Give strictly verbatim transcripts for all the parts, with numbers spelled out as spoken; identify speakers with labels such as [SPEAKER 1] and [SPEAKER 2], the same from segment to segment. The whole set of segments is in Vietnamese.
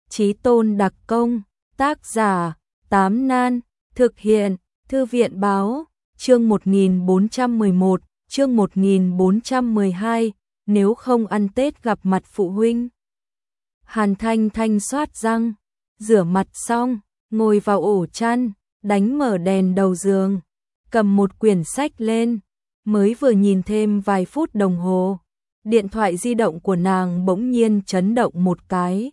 [SPEAKER 1] Chí tôn đặc công, tác giả, Tám Nan, thực hiện, Thư viện báo, chương một nghìn bốn trăm mười một, chương một nghìn bốn trăm mười hai, nếu không ăn Tết gặp mặt phụ huynh. Hàn Thanh Thanh xoát răng, rửa mặt xong, ngồi vào ổ chăn, đánh mở đèn đầu giường, cầm một quyển sách lên, mới vừa nhìn thêm vài phút đồng hồ, điện thoại di động của nàng bỗng nhiên chấn động một cái.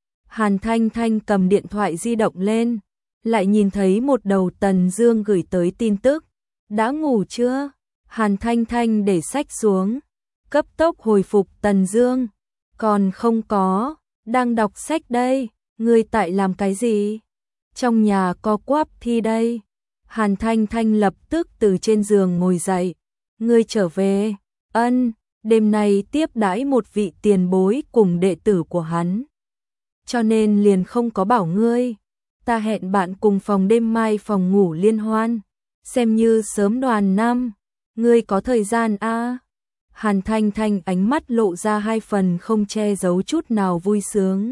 [SPEAKER 1] Hàn Thanh Thanh cầm điện thoại di động lên, lại nhìn thấy một đầu Tần Dương gửi tới tin tức. Đã ngủ chưa? Hàn Thanh Thanh để sách xuống, cấp tốc hồi phục Tần Dương. Còn không có, đang đọc sách đây, ngươi tại làm cái gì? Trong nhà co quắp thi đây. Hàn Thanh Thanh lập tức từ trên giường ngồi dậy. Ngươi trở về? Ân, đêm nay tiếp đãi một vị tiền bối cùng đệ tử của hắn. Cho nên liền không có bảo ngươi. Ta hẹn bạn cùng phòng đêm mai phòng ngủ liên hoan, xem như sớm đoàn năm. Ngươi có thời gian a? À? Hàn Thanh Thanh ánh mắt lộ ra hai phần không che giấu chút nào vui sướng.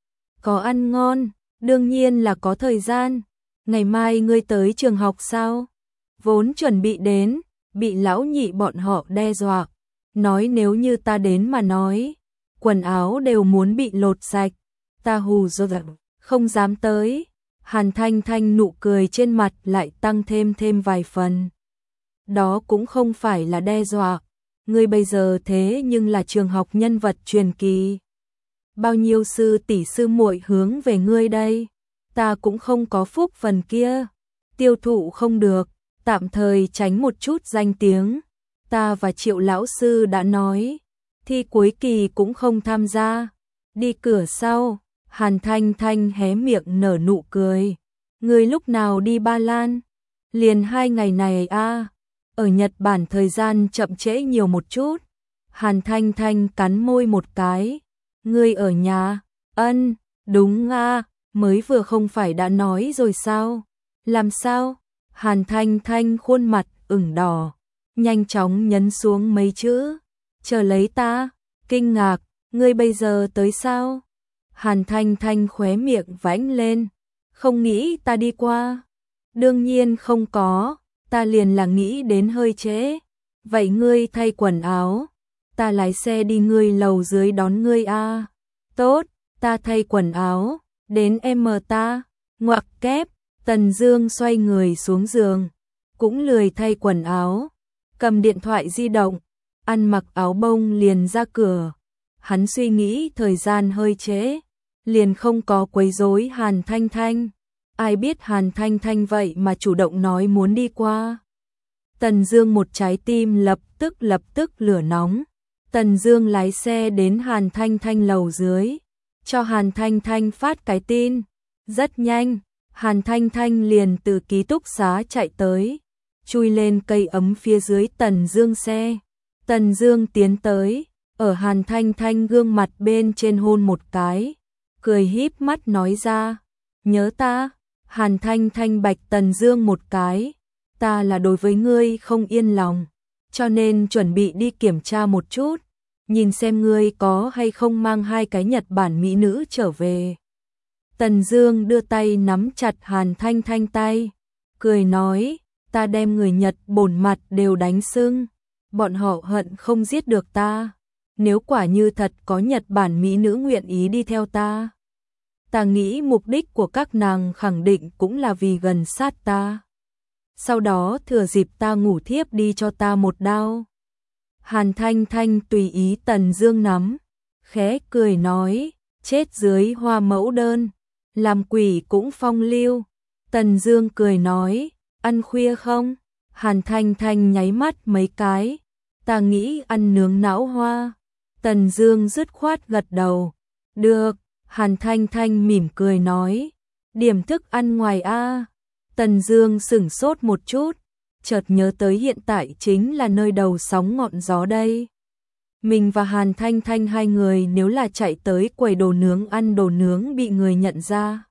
[SPEAKER 1] Có ăn ngon, đương nhiên là có thời gian. Ngày mai ngươi tới trường học sao? Vốn chuẩn bị đến, bị lão nhị bọn họ đe dọa, nói nếu như ta đến mà nói, quần áo đều muốn bị lột sạch. Ta hù dọa, không dám tới. Hàn Thanh Thanh nụ cười trên mặt lại tăng thêm thêm vài phần. Đó cũng không phải là đe dọa, ngươi bây giờ thế nhưng là trường học nhân vật truyền kỳ. Bao nhiêu sư tỷ sư muội hướng về ngươi đây, ta cũng không có phúc phần kia. Tiêu thụ không được, tạm thời tránh một chút danh tiếng. Ta và Triệu lão sư đã nói, thi cuối kỳ cũng không tham gia. Đi cửa sau. Hàn Thanh Thanh hé miệng nở nụ cười. Ngươi lúc nào đi Ba Lan? Liền hai ngày này a. À. Ở Nhật Bản thời gian chậm trễ nhiều một chút. Hàn Thanh Thanh cắn môi một cái. Ngươi ở nhà? Ân, đúng a, à. Mới vừa không phải đã nói rồi sao? Làm sao? Hàn Thanh Thanh khuôn mặt ửng đỏ, nhanh chóng nhấn xuống mấy chữ. Chờ lấy ta. Kinh ngạc, ngươi bây giờ tới sao? Hàn Thanh Thanh khóe miệng vãnh lên. Không nghĩ ta đi qua? Đương nhiên không có, ta liền là nghĩ đến hơi trễ. Vậy ngươi thay quần áo, ta lái xe đi ngươi lầu dưới đón ngươi a. À. Tốt, ta thay quần áo, đến em mờ ta. Ngoặc kép, Tần Dương xoay người xuống giường, cũng lười thay quần áo, cầm điện thoại di động, ăn mặc áo bông liền ra cửa. Hắn suy nghĩ thời gian hơi trễ, liền không có quấy rối Hàn Thanh Thanh. Ai biết Hàn Thanh Thanh vậy mà chủ động nói muốn đi qua. Tần Dương một trái tim lập tức lập tức lửa nóng. Tần Dương lái xe đến Hàn Thanh Thanh lầu dưới, cho Hàn Thanh Thanh phát cái tin. Rất nhanh, Hàn Thanh Thanh liền từ ký túc xá chạy tới, chui lên cây ấm phía dưới Tần Dương xe. Tần Dương tiến tới, ở Hàn Thanh Thanh gương mặt bên trên hôn một cái, cười híp mắt nói ra, nhớ ta. Hàn Thanh Thanh bạch Tần Dương một cái, ta là đối với ngươi không yên lòng, cho nên chuẩn bị đi kiểm tra một chút, nhìn xem ngươi có hay không mang hai cái Nhật Bản mỹ nữ trở về. Tần Dương đưa tay nắm chặt Hàn Thanh Thanh tay, cười nói, ta đem người Nhật bổn mặt đều đánh sưng, bọn họ hận không giết được ta. Nếu quả như thật có Nhật Bản mỹ nữ nguyện ý đi theo ta, ta nghĩ mục đích của các nàng khẳng định cũng là vì gần sát ta. Sau đó thừa dịp ta ngủ thiếp đi cho ta một đao. Hàn Thanh Thanh tùy ý Tần Dương nắm, khẽ cười nói, chết dưới hoa mẫu đơn, làm quỷ cũng phong lưu. Tần Dương cười nói, ăn khuya không? Hàn Thanh Thanh nháy mắt mấy cái, ta nghĩ ăn nướng não hoa. Tần Dương dứt khoát gật đầu, được. Hàn Thanh Thanh mỉm cười nói, điểm thức ăn ngoài a. Tần Dương sững sốt một chút, chợt nhớ tới hiện tại chính là nơi đầu sóng ngọn gió đây. Mình và Hàn Thanh Thanh hai người nếu là chạy tới quầy đồ nướng ăn đồ nướng bị người nhận ra,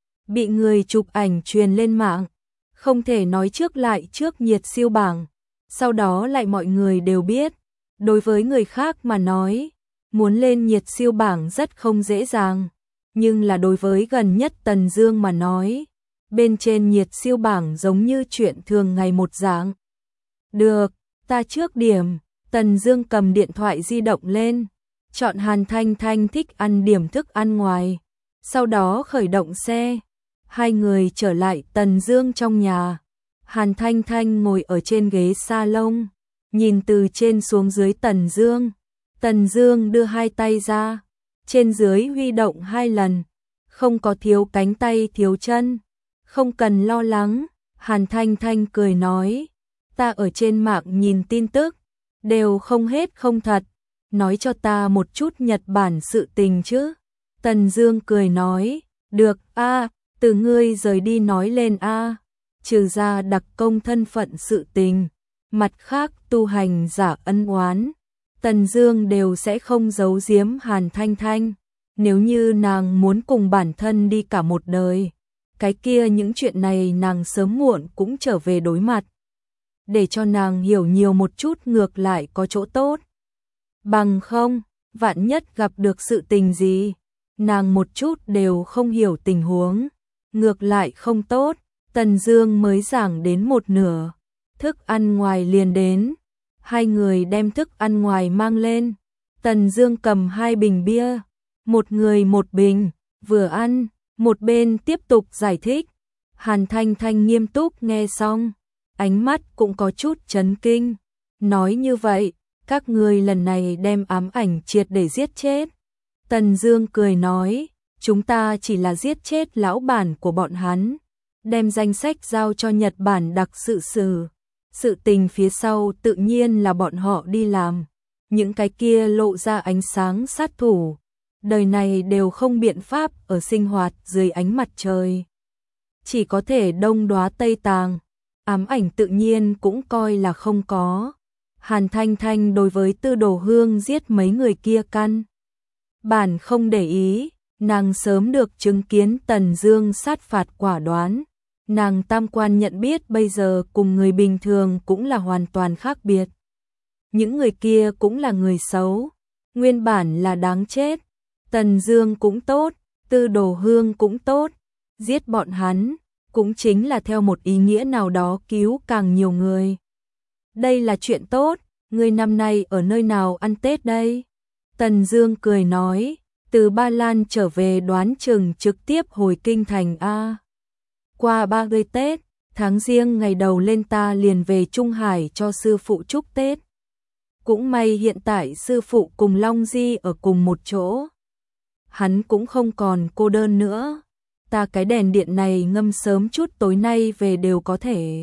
[SPEAKER 1] bị người chụp ảnh truyền lên mạng, không thể nói trước lại trước nhiệt siêu bảng, sau đó lại mọi người đều biết. Đối với người khác mà nói, muốn lên nhiệt siêu bảng rất không dễ dàng, nhưng là đối với gần nhất Tần Dương mà nói, bên trên nhiệt siêu bảng giống như chuyện thường ngày một dạng. Được, ta trước điểm. Tần Dương cầm điện thoại di động lên, chọn Hàn Thanh Thanh thích ăn điểm thức ăn ngoài, sau đó khởi động xe. Hai người trở lại Tần Dương trong nhà. Hàn Thanh Thanh ngồi ở trên ghế salon, nhìn từ trên xuống dưới Tần Dương. Tần Dương đưa hai tay ra, trên dưới huy động hai lần, không có thiếu cánh tay thiếu chân, không cần lo lắng. Hàn Thanh Thanh cười nói, ta ở trên mạng nhìn tin tức, đều không hết không thật, nói cho ta một chút Nhật Bản sự tình chứ. Tần Dương cười nói, được a, à, từ ngươi rời đi nói lên a, à. Trừ ra đặc công thân phận sự tình, mặt khác tu hành giả ân oán, Tần Dương đều sẽ không giấu giếm Hàn Thanh Thanh. Nếu như nàng muốn cùng bản thân đi cả một đời, cái kia những chuyện này nàng sớm muộn cũng trở về đối mặt. Để cho nàng hiểu nhiều một chút ngược lại có chỗ tốt. Bằng không, vạn nhất gặp được sự tình gì, nàng một chút đều không hiểu tình huống, ngược lại không tốt. Tần Dương mới giảng đến một nửa, thức ăn ngoài liền đến. Hai người đem thức ăn ngoài mang lên. Tần Dương cầm hai bình bia, một người một bình, vừa ăn, một bên tiếp tục giải thích. Hàn Thanh Thanh nghiêm túc nghe xong, ánh mắt cũng có chút chấn kinh. Nói như vậy, các ngươi lần này đem ám ảnh triệt để giết chết. Tần Dương cười nói, chúng ta chỉ là giết chết lão bản của bọn hắn, đem danh sách giao cho Nhật Bản đặc sự sử. Sự tình phía sau tự nhiên là bọn họ đi làm. Những cái kia lộ ra ánh sáng sát thủ, đời này đều không biện pháp ở sinh hoạt dưới ánh mặt trời, chỉ có thể đông đoá tây tàng. Ám ảnh tự nhiên cũng coi là không có. Hàn Thanh Thanh đối với Tư Đồ Hương giết mấy người kia căn bản không để ý, nàng sớm được chứng kiến Tần Dương sát phạt quả đoán. Nàng tam quan nhận biết bây giờ cùng người bình thường cũng là hoàn toàn khác biệt. Những người kia cũng là người xấu, nguyên bản là đáng chết. Tần Dương cũng tốt, Tư Đồ Hương cũng tốt, giết bọn hắn cũng chính là theo một ý nghĩa nào đó cứu càng nhiều người. Đây là chuyện tốt. Ngươi năm nay ở nơi nào ăn Tết đây? Tần Dương cười nói, từ Ba Lan trở về đoán chừng trực tiếp hồi kinh thành a. Qua ba ngày Tết, tháng Giêng ngày đầu lên ta liền về Trung Hải cho sư phụ chúc Tết. Cũng may hiện tại sư phụ cùng Long Di ở cùng một chỗ, hắn cũng không còn cô đơn nữa. Ta cái đèn điện này ngâm sớm chút tối nay về đều có thể.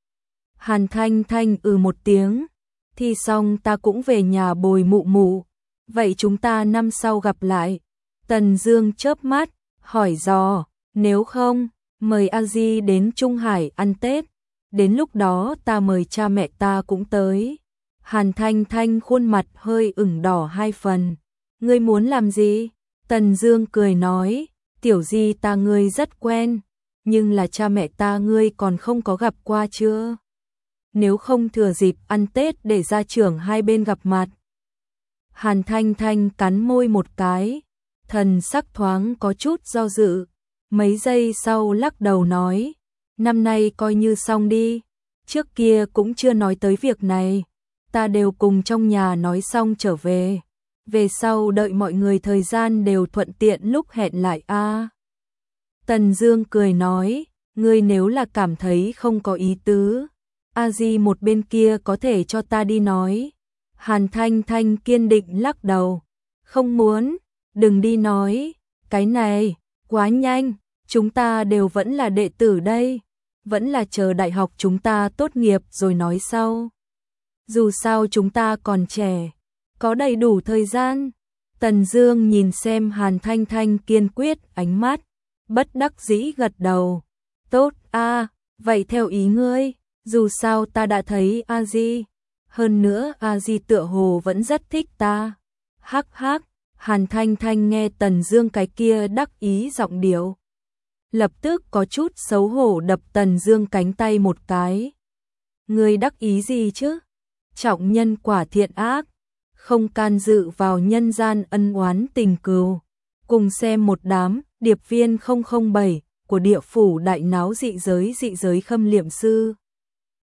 [SPEAKER 1] Hàn Thanh Thanh ừ một tiếng, thì xong ta cũng về nhà bồi mụ mụ. Vậy chúng ta năm sau gặp lại. Tần Dương chớp mắt, hỏi dò, nếu không, mời A Di đến Trung Hải ăn Tết. Đến lúc đó ta mời cha mẹ ta cũng tới. Hàn Thanh Thanh khuôn mặt hơi ửng đỏ hai phần. Ngươi muốn làm gì? Tần Dương cười nói, tiểu Di ta ngươi rất quen, nhưng là cha mẹ ta ngươi còn không có gặp qua chưa? Nếu không thừa dịp ăn Tết để gia trưởng hai bên gặp mặt. Hàn Thanh Thanh cắn môi một cái, thần sắc thoáng có chút do dự, mấy giây sau lắc đầu nói, năm nay coi như xong đi, trước kia cũng chưa nói tới việc này, ta đều cùng trong nhà nói xong trở về, về sau đợi mọi người thời gian đều thuận tiện lúc hẹn lại a. À. Tần Dương cười nói, ngươi nếu là cảm thấy không có ý tứ, A Di một bên kia có thể cho ta đi nói. Hàn Thanh Thanh kiên định lắc đầu, không muốn, đừng đi nói, cái này, quá nhanh, chúng ta đều vẫn là đệ tử đây, vẫn là chờ đại học chúng ta tốt nghiệp rồi nói sau. Dù sao chúng ta còn trẻ, có đầy đủ thời gian. Tần Dương nhìn xem Hàn Thanh Thanh kiên quyết ánh mắt, bất đắc dĩ gật đầu, tốt a, à, vậy theo ý ngươi, dù sao ta đã thấy A Di. Hơn nữa A Di tựa hồ vẫn rất thích ta. Hắc hắc, Hàn Thanh Thanh nghe Tần Dương cái kia đắc ý giọng điệu, lập tức có chút xấu hổ đập Tần Dương cánh tay một cái. Ngươi đắc ý gì chứ? Trọng nhân quả thiện ác, không can dự vào nhân gian ân oán tình cừu. Cùng xem một đám điệp viên không không bảy của địa phủ đại náo dị giới dị giới khâm liệm sư.